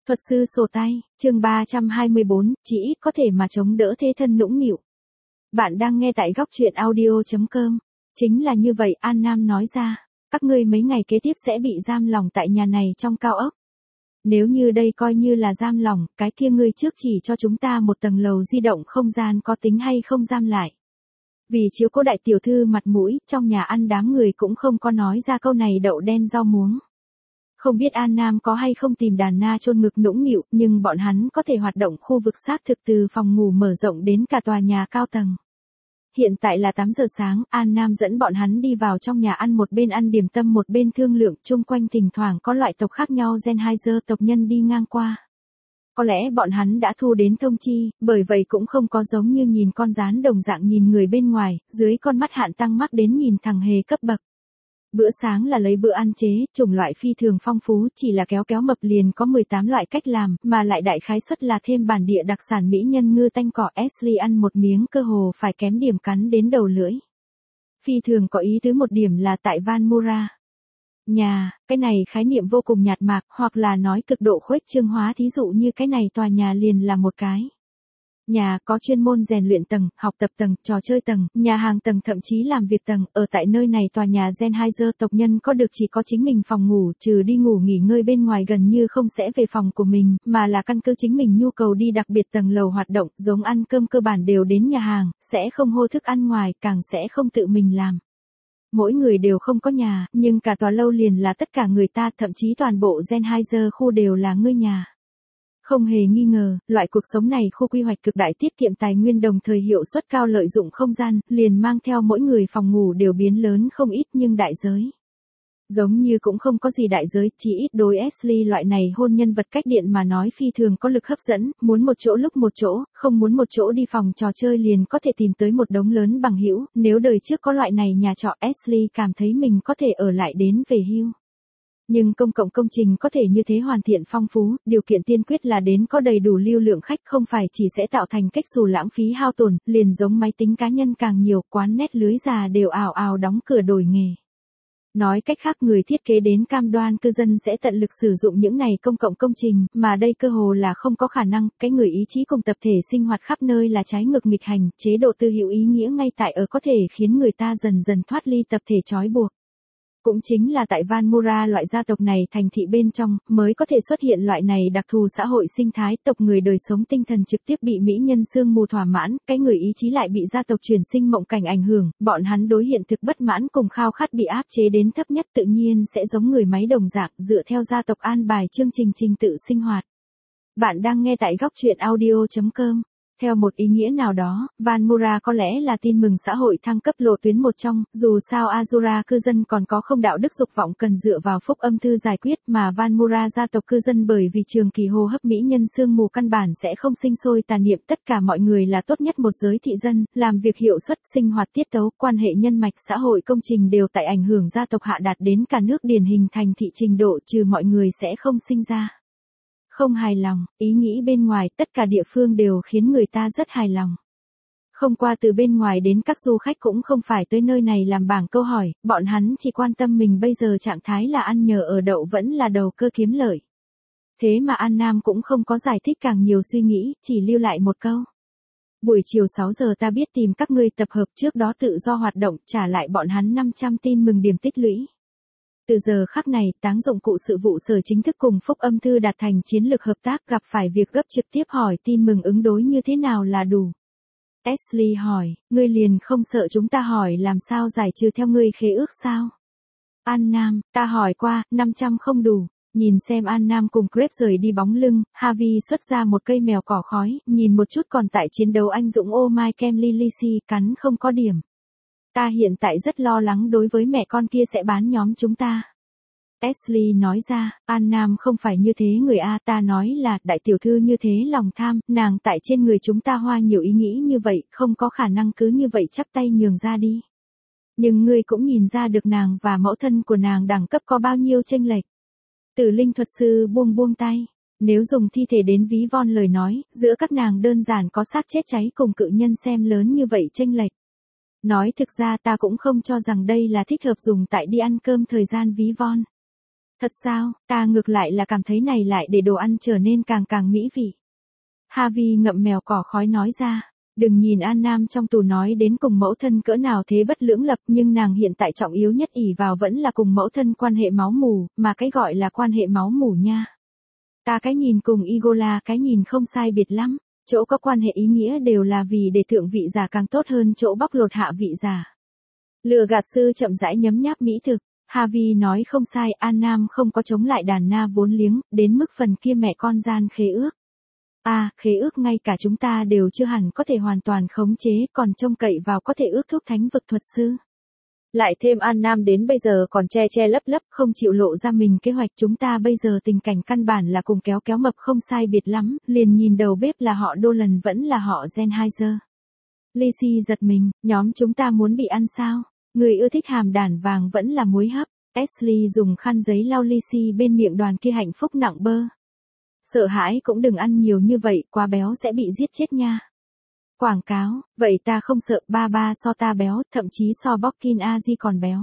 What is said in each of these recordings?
Thuật sư sổ tay, chương 324, chỉ ít có thể mà chống đỡ thế thân nũng nịu. Bạn đang nghe tại góc truyện audio.com. Chính là như vậy, An Nam nói ra. Các ngươi mấy ngày kế tiếp sẽ bị giam lỏng tại nhà này trong cao ốc. Nếu như đây coi như là giam lỏng, cái kia ngươi trước chỉ cho chúng ta một tầng lầu di động không gian có tính hay không giam lại. Vì chiếu cố đại tiểu thư mặt mũi, trong nhà ăn đám người cũng không có nói ra câu này đậu đen rau muống. Không biết An Nam có hay không tìm đàn na chôn ngực nũng nịu, nhưng bọn hắn có thể hoạt động khu vực xác thực từ phòng ngủ mở rộng đến cả tòa nhà cao tầng. Hiện tại là 8 giờ sáng, An Nam dẫn bọn hắn đi vào trong nhà ăn, một bên ăn điểm tâm một bên thương lượng, chung quanh thỉnh thoảng có loại tộc khác nhau Sennheiser tộc nhân đi ngang qua. Có lẽ bọn hắn đã thu đến thông chi, bởi vậy cũng không có giống như nhìn con gián đồng dạng nhìn người bên ngoài, dưới con mắt hạn tăng mắc đến nhìn thằng hề cấp bậc. Bữa sáng là lấy bữa ăn chế, chủng loại phi thường phong phú, chỉ là kéo kéo mập liền có 18 loại cách làm, mà lại đại khái suất là thêm bản địa đặc sản mỹ nhân ngư tanh cỏ. Ashley ăn một miếng cơ hồ phải kém điểm cắn đến đầu lưỡi. Phi thường có ý tứ một điểm là tại Van Mura. Nhà, cái này khái niệm vô cùng nhạt mạc, hoặc là nói cực độ khuếch trương hóa, thí dụ như cái này tòa nhà liền là một cái. Nhà có chuyên môn rèn luyện tầng, học tập tầng, trò chơi tầng, nhà hàng tầng, thậm chí làm việc tầng. Ở tại nơi này tòa nhà Sennheiser tộc nhân có được chỉ có chính mình phòng ngủ, trừ đi ngủ nghỉ ngơi bên ngoài gần như không sẽ về phòng của mình, mà là căn cứ chính mình nhu cầu đi đặc biệt tầng lầu hoạt động, giống ăn cơm cơ bản đều đến nhà hàng, sẽ không hô thức ăn ngoài, càng sẽ không tự mình làm. Mỗi người đều không có nhà, nhưng cả tòa lâu liền là tất cả người ta, thậm chí toàn bộ Sennheiser khu đều là ngươi nhà. Không hề nghi ngờ, loại cuộc sống này khu quy hoạch cực đại tiết kiệm tài nguyên đồng thời hiệu suất cao lợi dụng không gian, liền mang theo mỗi người phòng ngủ đều biến lớn không ít nhưng đại giới. Giống như cũng không có gì đại giới, chỉ ít đối Ashley loại này hôn nhân vật cách điện mà nói phi thường có lực hấp dẫn, muốn một chỗ lúc một chỗ, không muốn một chỗ đi phòng trò chơi liền có thể tìm tới một đống lớn bằng hữu. Nếu đời trước có loại này nhà trọ, Ashley cảm thấy mình có thể ở lại đến về hưu. Nhưng công cộng công trình có thể như thế hoàn thiện phong phú, điều kiện tiên quyết là đến có đầy đủ lưu lượng khách, không phải chỉ sẽ tạo thành cách xù lãng phí hao tổn, liền giống máy tính cá nhân càng nhiều, quán net lưới già đều ào ào đóng cửa đổi nghề. Nói cách khác, người thiết kế đến cam đoan cư dân sẽ tận lực sử dụng những này công cộng công trình, mà đây cơ hồ là không có khả năng. Cái người ý chí cùng tập thể sinh hoạt khắp nơi là trái ngược nghịch hành, chế độ tư hữu ý nghĩa ngay tại ở có thể khiến người ta dần dần thoát ly tập thể trói buộc. Cũng chính là tại Van Mura loại gia tộc này thành thị bên trong, mới có thể xuất hiện loại này đặc thù xã hội sinh thái, tộc người đời sống tinh thần trực tiếp bị mỹ nhân sương mù thỏa mãn, cái người ý chí lại bị gia tộc truyền sinh mộng cảnh ảnh hưởng, bọn hắn đối hiện thực bất mãn cùng khao khát bị áp chế đến thấp nhất, tự nhiên sẽ giống người máy đồng dạng, dựa theo gia tộc an bài chương trình trình tự sinh hoạt. Bạn đang nghe tại góc truyện audio.com. Theo một ý nghĩa nào đó, Van Mura có lẽ là tin mừng xã hội thăng cấp lộ tuyến một trong, dù sao Azura cư dân còn có không đạo đức dục vọng cần dựa vào phúc âm thư giải quyết, mà Van Mura gia tộc cư dân bởi vì trường kỳ hô hấp mỹ nhân sương mù căn bản sẽ không sinh sôi tà niệm, tất cả mọi người là tốt nhất một giới thị dân, làm việc hiệu suất, sinh hoạt tiết tấu, quan hệ nhân mạch, xã hội công trình đều tại ảnh hưởng gia tộc hạ đạt đến cả nước điển hình thành thị trình độ, trừ mọi người sẽ không sinh ra không hài lòng, ý nghĩ bên ngoài, tất cả địa phương đều khiến người ta rất hài lòng. Không qua từ bên ngoài đến các du khách cũng không phải tới nơi này làm bảng câu hỏi, bọn hắn chỉ quan tâm mình bây giờ trạng thái là ăn nhờ ở đậu vẫn là đầu cơ kiếm lợi. Thế mà An Nam cũng không có giải thích càng nhiều suy nghĩ, chỉ lưu lại một câu. Buổi chiều 6 giờ ta biết tìm các ngươi tập hợp, trước đó tự do hoạt động, trả lại bọn hắn 500 tin mừng điểm tích lũy. Từ giờ khắc này, Táng dụng cụ sự vụ sở chính thức cùng phúc âm thư đạt thành chiến lược hợp tác, gặp phải việc gấp trực tiếp hỏi tin mừng ứng đối như thế nào là đủ. Ashley hỏi, ngươi liền không sợ chúng ta hỏi làm sao giải trừ theo ngươi khế ước sao? An Nam, ta hỏi qua, 500 không đủ. Nhìn xem An Nam cùng Greg rời đi bóng lưng, Harvey xuất ra một cây mèo cỏ khói, nhìn một chút còn tại chiến đấu anh dũng oh my kem Lily, cắn không có điểm. Ta hiện tại rất lo lắng đối với mẹ con kia sẽ bán nhóm chúng ta. Ashley nói ra, An Nam không phải như thế người A, ta nói là, đại tiểu thư như thế lòng tham, nàng tại trên người chúng ta hoa nhiều ý nghĩ như vậy, không có khả năng cứ như vậy chắp tay nhường ra đi. Nhưng ngươi cũng nhìn ra được nàng và mẫu thân của nàng đẳng cấp có bao nhiêu chênh lệch. Tử linh thuật sư buông tay. Nếu dùng thi thể đến ví von lời nói, giữa các nàng đơn giản có xác chết cháy cùng cự nhân xem lớn như vậy chênh lệch. Nói thực ra ta cũng không cho rằng đây là thích hợp dùng tại đi ăn cơm thời gian ví von. Thật sao, ta ngược lại là cảm thấy này lại để đồ ăn trở nên càng càng mỹ vị. Harvey ngậm mèo cỏ khói nói ra. Đừng nhìn An Nam trong tù nói đến cùng mẫu thân cỡ nào thế bất lưỡng lập, nhưng nàng hiện tại trọng yếu nhất ỷ vào vẫn là cùng mẫu thân quan hệ máu mủ, mà cái gọi là quan hệ máu mủ nha. Ta cái nhìn cùng Igola cái nhìn không sai biệt lắm, chỗ có quan hệ ý nghĩa đều là vì để thượng vị giả càng tốt hơn chỗ bóc lột hạ vị giả. Lừa gạt sư chậm rãi nhấm nháp mỹ thực, Harvey nói không sai, An Nam không có chống lại đàn na vốn liếng, đến mức phần kia mẹ con gian khế ước. Khế ước ngay cả chúng ta đều chưa hẳn có thể hoàn toàn khống chế, còn trông cậy vào có thể ước thúc thánh vực thuật sư. Lại thêm An Nam đến bây giờ còn che che lấp lấp không chịu lộ ra mình kế hoạch, chúng ta bây giờ tình cảnh căn bản là cùng kéo kéo mập không sai biệt lắm, liền nhìn đầu bếp là họ Dolan vẫn là họ Sennheiser. Lizzie giật mình, nhóm chúng ta muốn bị ăn sao? Người ưa thích hàm đản vàng vẫn là muối hấp. Ashley dùng khăn giấy lau Lizzie bên miệng đoàn kia hạnh phúc nặng bơ. Sợ hãi cũng đừng ăn nhiều như vậy, quá béo sẽ bị giết chết nha. Quảng cáo, vậy ta không sợ, ba so ta béo, thậm chí so Bockin Aji còn béo.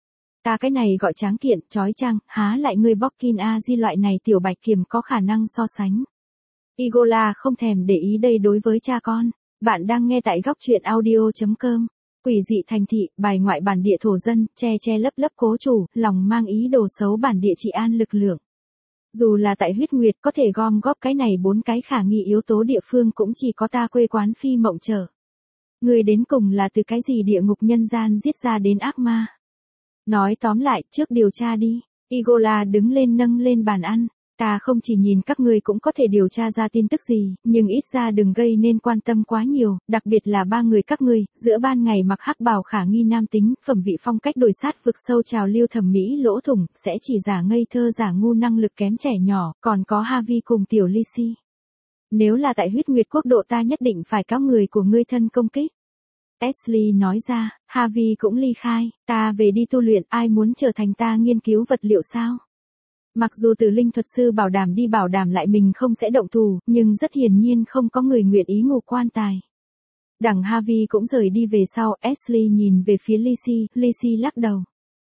Ta cái này gọi tráng kiện, chói chang, há lại ngươi Bockin Aji loại này tiểu bạch kiểm có khả năng so sánh. Igola không thèm để ý đây đối với cha con. Bạn đang nghe tại góc truyện audio.com. Quỷ dị thành thị, bài ngoại bản địa thổ dân, che che lấp lấp cố chủ, lòng mang ý đồ xấu bản địa trị an lực lượng. Dù là tại huyết nguyệt có thể gom góp cái này 4 cái khả nghi yếu tố địa phương cũng chỉ có ta quê quán phi mộng trở. Người đến cùng là từ cái gì địa ngục nhân gian giết ra đến ác ma. Nói tóm lại, trước điều tra đi. Igola đứng lên nâng lên bàn ăn. Ta không chỉ nhìn các ngươi cũng có thể điều tra ra tin tức gì, nhưng ít ra đừng gây nên quan tâm quá nhiều, đặc biệt là 3 người các ngươi, giữa ban ngày mặc hắc bào khả nghi nam tính, phẩm vị phong cách đổi sát vực sâu trào lưu thẩm mỹ lỗ thủng, sẽ chỉ giả ngây thơ giả ngu năng lực kém trẻ nhỏ, còn có Harvey cùng tiểu Lizzie. Nếu là tại huyết nguyệt quốc độ ta nhất định phải cáo người của ngươi thân công kích. Ashley nói ra, Harvey cũng ly khai, ta về đi tu luyện, ai muốn trở thành ta nghiên cứu vật liệu sao? Mặc dù tử linh thuật sư bảo đảm lại mình không sẽ động thủ, nhưng rất hiển nhiên không có người nguyện ý ngủ quan tài. Đằng Harvey cũng rời đi về sau, Ashley nhìn về phía Lizzie lắc đầu.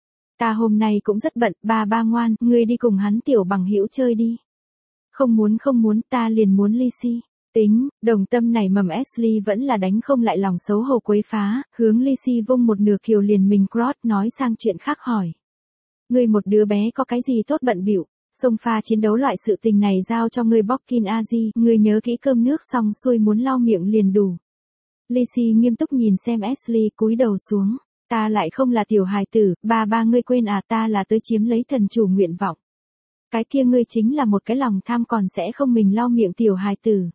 Ta hôm nay cũng rất bận, ba ngoan, ngươi đi cùng hắn tiểu bằng hữu chơi đi. Không muốn, ta liền muốn Lizzie. Tính, đồng tâm này mầm Ashley vẫn là đánh không lại lòng xấu hổ quấy phá, hướng Lizzie vung một nửa kiều liền mình cross nói sang chuyện khác hỏi. Ngươi một đứa bé có cái gì tốt bận bịu, xông pha chiến đấu loại sự tình này giao cho ngươi Bockin Aji, ngươi nhớ kỹ cơm nước xong xuôi muốn lau miệng liền đủ. Lizzie nghiêm túc nhìn xem Ashley cúi đầu xuống, ta lại không là tiểu hài tử, ba ngươi quên à, ta là tới chiếm lấy thần chủ nguyện vọng. Cái kia ngươi chính là một cái lòng tham còn sẽ không mình lau miệng tiểu hài tử.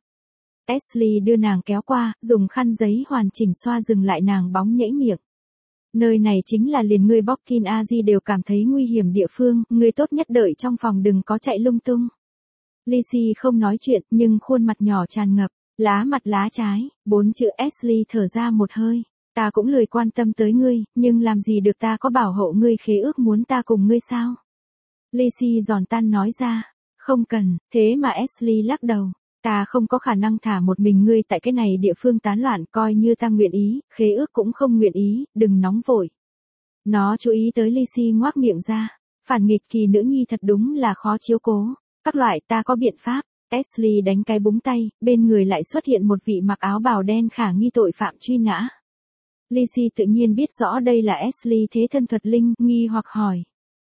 Ashley đưa nàng kéo qua, dùng khăn giấy hoàn chỉnh xoa dừng lại nàng bóng nhễ miệng. Nơi này chính là liền ngươi Bockin Aji đều cảm thấy nguy hiểm địa phương, ngươi tốt nhất đợi trong phòng đừng có chạy lung tung. Lizzie không nói chuyện, nhưng khuôn mặt nhỏ tràn ngập, lá mặt lá trái, 4 chữ Ashley thở ra một hơi. Ta cũng lười quan tâm tới ngươi, nhưng làm gì được ta có bảo hộ ngươi khế ước muốn ta cùng ngươi sao? Lizzie giòn tan nói ra, không cần, thế mà Ashley lắc đầu. Ta không có khả năng thả một mình ngươi tại cái này địa phương tán loạn, coi như ta nguyện ý, khế ước cũng không nguyện ý, đừng nóng vội. Nó chú ý tới Lizzie ngoác miệng ra, phản nghịch kỳ nữ nhi thật đúng là khó chiếu cố. Các loại ta có biện pháp. Ashley đánh cái búng tay, bên người lại xuất hiện một vị mặc áo bào đen khả nghi tội phạm truy nã. Lizzie tự nhiên biết rõ đây là Ashley thế thân thuật linh, nghi hoặc hỏi.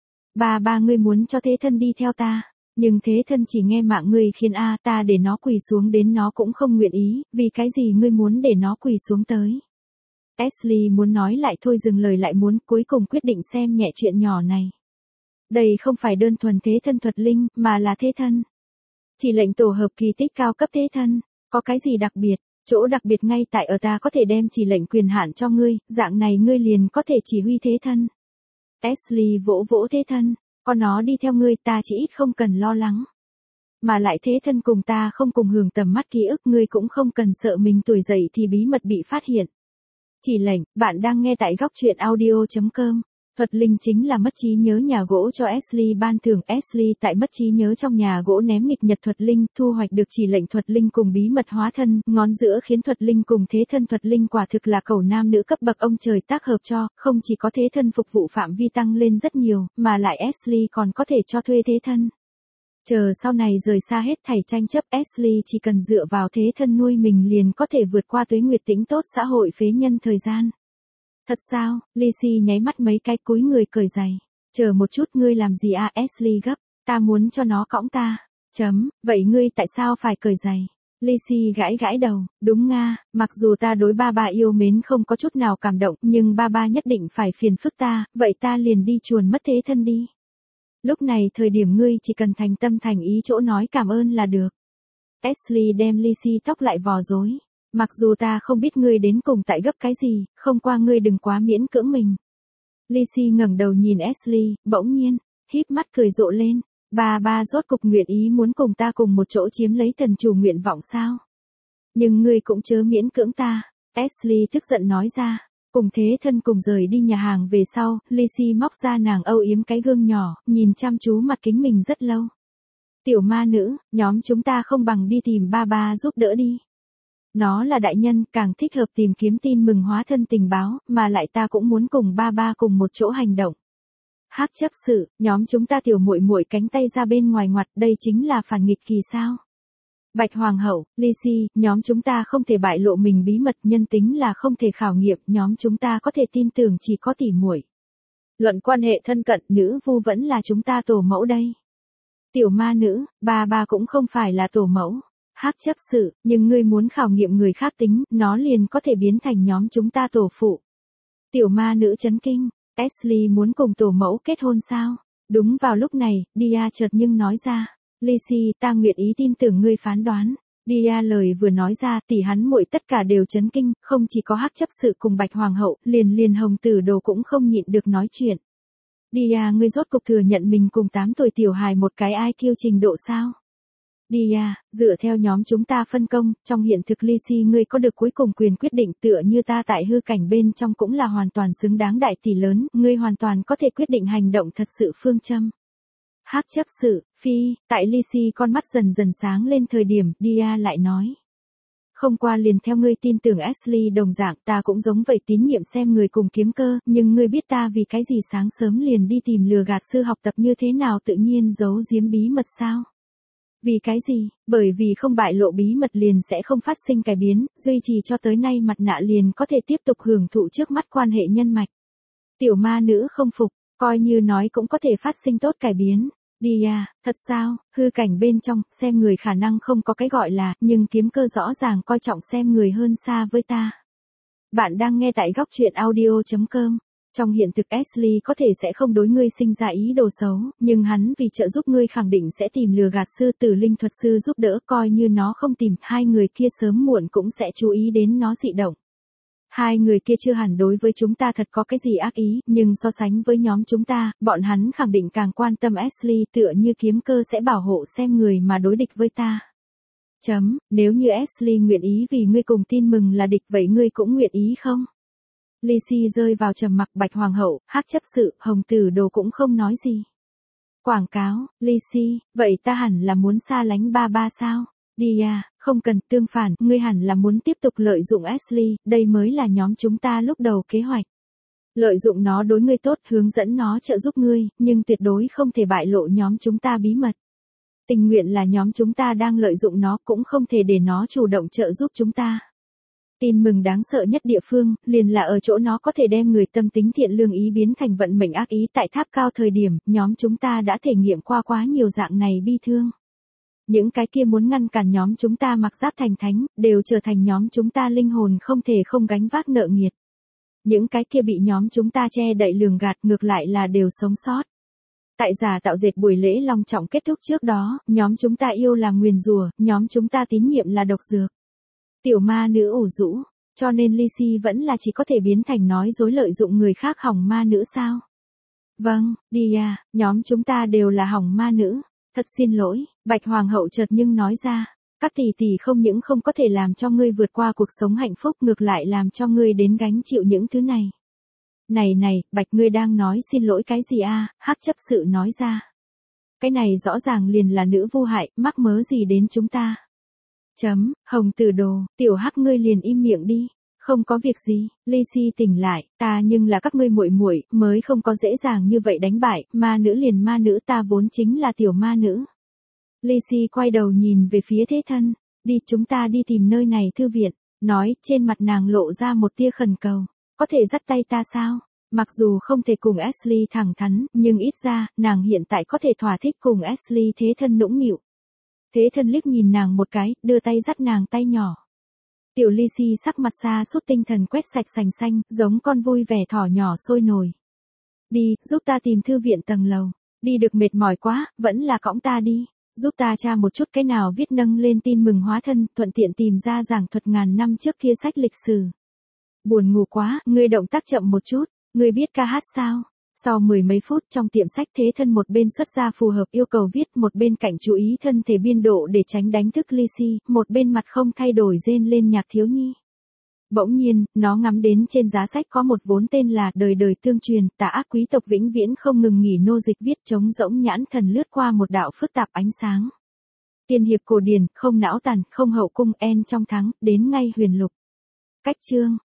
Ba ngươi muốn cho thế thân đi theo ta. Nhưng thế thân chỉ nghe mạng ngươi khiến ta để nó quỳ xuống đến nó cũng không nguyện ý, vì cái gì ngươi muốn để nó quỳ xuống tới. Ashley muốn nói lại thôi dừng lời lại muốn cuối cùng quyết định xem nhẹ chuyện nhỏ này. Đây không phải đơn thuần thế thân thuật linh, mà là thế thân. Chỉ lệnh tổ hợp kỳ tích cao cấp thế thân, có cái gì đặc biệt, chỗ đặc biệt ngay tại ở ta có thể đem chỉ lệnh quyền hạn cho ngươi, dạng này ngươi liền có thể chỉ huy thế thân. Ashley vỗ vỗ thế thân. Có nó đi theo ngươi ta chỉ ít không cần lo lắng. Mà lại thế thân cùng ta không cùng hưởng tầm mắt ký ức ngươi cũng không cần sợ mình tuổi dậy thì bí mật bị phát hiện. Chỉ lệnh, bạn đang nghe tại góc truyện audio.com. Thuật linh chính là mất trí nhớ nhà gỗ cho Ashley ban thưởng. Ashley tại mất trí nhớ trong nhà gỗ ném nghịch nhật thuật linh, thu hoạch được chỉ lệnh thuật linh cùng bí mật hóa thân, ngón giữa khiến thuật linh cùng thế thân thuật linh quả thực là cầu nam nữ cấp bậc ông trời tác hợp cho, không chỉ có thế thân phục vụ phạm vi tăng lên rất nhiều, mà lại Ashley còn có thể cho thuê thế thân. Chờ sau này rời xa hết thảy tranh chấp, Ashley chỉ cần dựa vào thế thân nuôi mình liền có thể vượt qua tuế nguyệt tĩnh tốt xã hội phế nhân thời gian. Thật sao? Lizzie nháy mắt mấy cái cúi người cởi giày. Chờ một chút, ngươi làm gì à? Ashley gấp. Ta muốn cho nó cõng ta. Vậy ngươi tại sao phải cởi giày? Lizzie gãi gãi đầu. Đúng nga, mặc dù ta đối ba ba yêu mến không có chút nào cảm động, nhưng ba ba nhất định phải phiền phức ta, vậy ta liền đi chuồn mất thế thân đi. Lúc này thời điểm ngươi chỉ cần thành tâm thành ý chỗ nói cảm ơn là được. Ashley đem Lizzie tóc lại vò rối. Mặc dù ta không biết ngươi đến cùng tại gấp cái gì, không qua ngươi đừng quá miễn cưỡng mình. Lizzie ngẩng đầu nhìn Ashley, bỗng nhiên, híp mắt cười rộ lên. Ba rốt cục nguyện ý muốn cùng ta cùng một chỗ chiếm lấy thần chủ nguyện vọng sao? Nhưng ngươi cũng chớ miễn cưỡng ta. Ashley tức giận nói ra. Cùng thế thân cùng rời đi nhà hàng về sau, Lizzie móc ra nàng âu yếm cái gương nhỏ, nhìn chăm chú mặt kính mình rất lâu. Tiểu ma nữ, nhóm chúng ta không bằng đi tìm ba giúp đỡ đi. Nó là đại nhân, càng thích hợp tìm kiếm tin mừng hóa thân tình báo, mà lại ta cũng muốn cùng ba cùng một chỗ hành động. Hắc chấp sự, nhóm chúng ta tiểu muội muội cánh tay ra bên ngoài ngoặt, đây chính là phản nghịch kỳ sao? Bạch Hoàng hậu, Lizzie, nhóm chúng ta không thể bại lộ mình bí mật, nhân tính là không thể khảo nghiệm, nhóm chúng ta có thể tin tưởng chỉ có tỷ muội. Luận quan hệ thân cận, nữ vu vẫn là chúng ta tổ mẫu đây. Tiểu ma nữ, ba cũng không phải là tổ mẫu. Hắc chấp sự, nhưng ngươi muốn khảo nghiệm người khác tính, nó liền có thể biến thành nhóm chúng ta tổ phụ. Tiểu ma nữ chấn kinh, Ashley muốn cùng tổ mẫu kết hôn sao? Đúng vào lúc này, Dia chợt nhưng nói ra. Lizzie, ta nguyện ý tin tưởng ngươi phán đoán. Dia lời vừa nói ra, tỷ hắn muội tất cả đều chấn kinh, không chỉ có Hắc chấp sự cùng Bạch Hoàng hậu, liền Hồng Tử Đồ cũng không nhịn được nói chuyện. Dia, ngươi rốt cục thừa nhận mình cùng 8 tuổi tiểu hài một cái IQ trình độ sao? Dia, dựa theo nhóm chúng ta phân công, trong hiện thực Lizzie ngươi có được cuối cùng quyền quyết định, tựa như ta tại hư cảnh bên trong cũng là hoàn toàn xứng đáng đại tỷ lớn, ngươi hoàn toàn có thể quyết định hành động thật sự phương châm. Hắc chấp sự, phi, tại Lizzie con mắt dần dần sáng lên thời điểm, Dia lại nói. Không qua liền theo ngươi tin tưởng Ashley đồng dạng, ta cũng giống vậy tín nhiệm xem người cùng kiếm cơ, nhưng ngươi biết ta vì cái gì sáng sớm liền đi tìm lừa gạt sư học tập như thế nào tự nhiên giấu giếm bí mật sao? Vì cái gì? Bởi vì không bại lộ bí mật liền sẽ không phát sinh cải biến, duy trì cho tới nay mặt nạ liền có thể tiếp tục hưởng thụ trước mắt quan hệ nhân mạch. Tiểu ma nữ không phục, coi như nói cũng có thể phát sinh tốt cải biến. Dia, thật sao? Hư cảnh bên trong, xem người khả năng không có cái gọi là, nhưng kiếm cơ rõ ràng coi trọng xem người hơn xa với ta. Bạn đang nghe tại góc truyện audio.com. Trong hiện thực Ashley có thể sẽ không đối ngươi sinh ra ý đồ xấu, nhưng hắn vì trợ giúp ngươi khẳng định sẽ tìm lừa gạt sư tử linh thuật sư giúp đỡ, coi như nó không tìm, hai người kia sớm muộn cũng sẽ chú ý đến nó dị động. Hai người kia chưa hẳn đối với chúng ta thật có cái gì ác ý, nhưng so sánh với nhóm chúng ta, bọn hắn khẳng định càng quan tâm Ashley, tựa như kiếm cơ sẽ bảo hộ xem người mà đối địch với ta. Nếu như Ashley nguyện ý vì ngươi cùng tin mừng là địch, vậy ngươi cũng nguyện ý không? Lizzie rơi vào trầm mặc. Bạch Hoàng hậu, Hắc chấp sự, Hồng Tử Đồ cũng không nói gì. Quảng cáo, Lizzie, vậy ta hẳn là muốn xa lánh ba sao? Dia, không cần, tương phản, ngươi hẳn là muốn tiếp tục lợi dụng Ashley, đây mới là nhóm chúng ta lúc đầu kế hoạch. Lợi dụng nó đối ngươi tốt, hướng dẫn nó trợ giúp ngươi, nhưng tuyệt đối không thể bại lộ nhóm chúng ta bí mật. Tình nguyện là nhóm chúng ta đang lợi dụng nó, cũng không thể để nó chủ động trợ giúp chúng ta. Tin mừng đáng sợ nhất địa phương, liền là ở chỗ nó có thể đem người tâm tính thiện lương ý biến thành vận mệnh ác ý. Tại tháp cao thời điểm, nhóm chúng ta đã thể nghiệm qua quá nhiều dạng này bi thương. Những cái kia muốn ngăn cản nhóm chúng ta mặc giáp thành thánh, đều trở thành nhóm chúng ta linh hồn không thể không gánh vác nợ nghiệt. Những cái kia bị nhóm chúng ta che đậy lường gạt ngược lại là đều sống sót. Tại giả tạo dệt buổi lễ long trọng kết thúc trước đó, nhóm chúng ta yêu là nguyền rủa, nhóm chúng ta tín nhiệm là độc dược. Tiểu ma nữ ủ rũ, cho nên Lizzie vẫn là chỉ có thể biến thành nói dối lợi dụng người khác hỏng ma nữ sao? Vâng, Dia, nhóm chúng ta đều là hỏng ma nữ. Thật xin lỗi, Bạch Hoàng hậu chợt nhưng nói ra, các tỷ tỷ không những không có thể làm cho ngươi vượt qua cuộc sống hạnh phúc, ngược lại làm cho ngươi đến gánh chịu những thứ này. Này, Bạch ngươi đang nói xin lỗi cái gì a? Hắc chấp sự nói ra. Cái này rõ ràng liền là nữ vô hại, mắc mớ gì đến chúng ta. Hồng Tử Đồ, tiểu Hắc ngươi liền im miệng đi. Không có việc gì, Lizzie tỉnh lại, ta nhưng là các ngươi muội muội, mới không có dễ dàng như vậy đánh bại, ma nữ liền ma nữ, ta vốn chính là tiểu ma nữ. Lizzie quay đầu nhìn về phía thế thân, đi chúng ta đi tìm nơi này thư viện, nói, trên mặt nàng lộ ra một tia khẩn cầu, có thể dắt tay ta sao? Mặc dù không thể cùng Ashley thẳng thắn, nhưng ít ra, nàng hiện tại có thể thỏa thích cùng Ashley thế thân nũng nịu. Thế thân liếc nhìn nàng một cái, đưa tay dắt nàng tay nhỏ. Tiểu Lizzie sắc mặt xa sút tinh thần quét sạch sành xanh, giống con vui vẻ thỏ nhỏ sôi nổi. Đi, giúp ta tìm thư viện tầng lầu. Đi được mệt mỏi quá, vẫn là cõng ta đi. Giúp ta tra một chút cái nào viết nâng lên tin mừng hóa thân, thuận tiện tìm ra giảng thuật ngàn năm trước kia sách lịch sử. Buồn ngủ quá, ngươi động tác chậm một chút, ngươi biết ca hát sao? Sau 10 mấy phút trong tiệm sách thế thân một bên xuất ra phù hợp yêu cầu viết, một bên cạnh chú ý thân thể biên độ để tránh đánh thức Lizzie, một bên mặt không thay đổi rên lên nhạc thiếu nhi. Bỗng nhiên, nó ngắm đến trên giá sách có một vốn tên là Đời đời tương truyền, tà ác quý tộc vĩnh viễn không ngừng nghỉ nô dịch, viết trống rỗng nhãn thần lướt qua một đạo phức tạp ánh sáng. Tiên hiệp cổ điển, không não tàn, không hậu cung, en trong thắng, đến ngay huyền lục. Cách chương